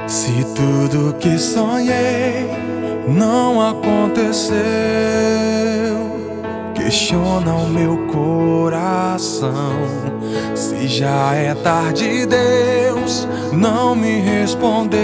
Se tudo que sonhei não aconteceu, questiona o meu coração. Se já é tarde, Deus não me respondeu.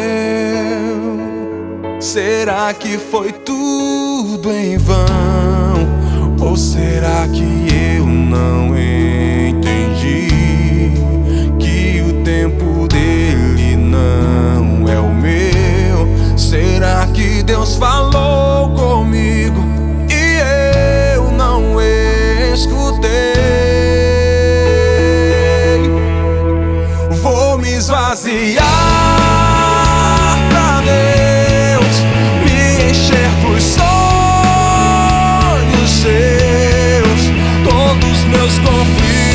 Será que foi tudo em vão? Ou será que eu não entendi que o tempo dele não é o meu? Será que Deus falou comigo e eu não escutei? Vou me esvaziar pra Deus me encher dos sonhos seus. Todos meus conflitos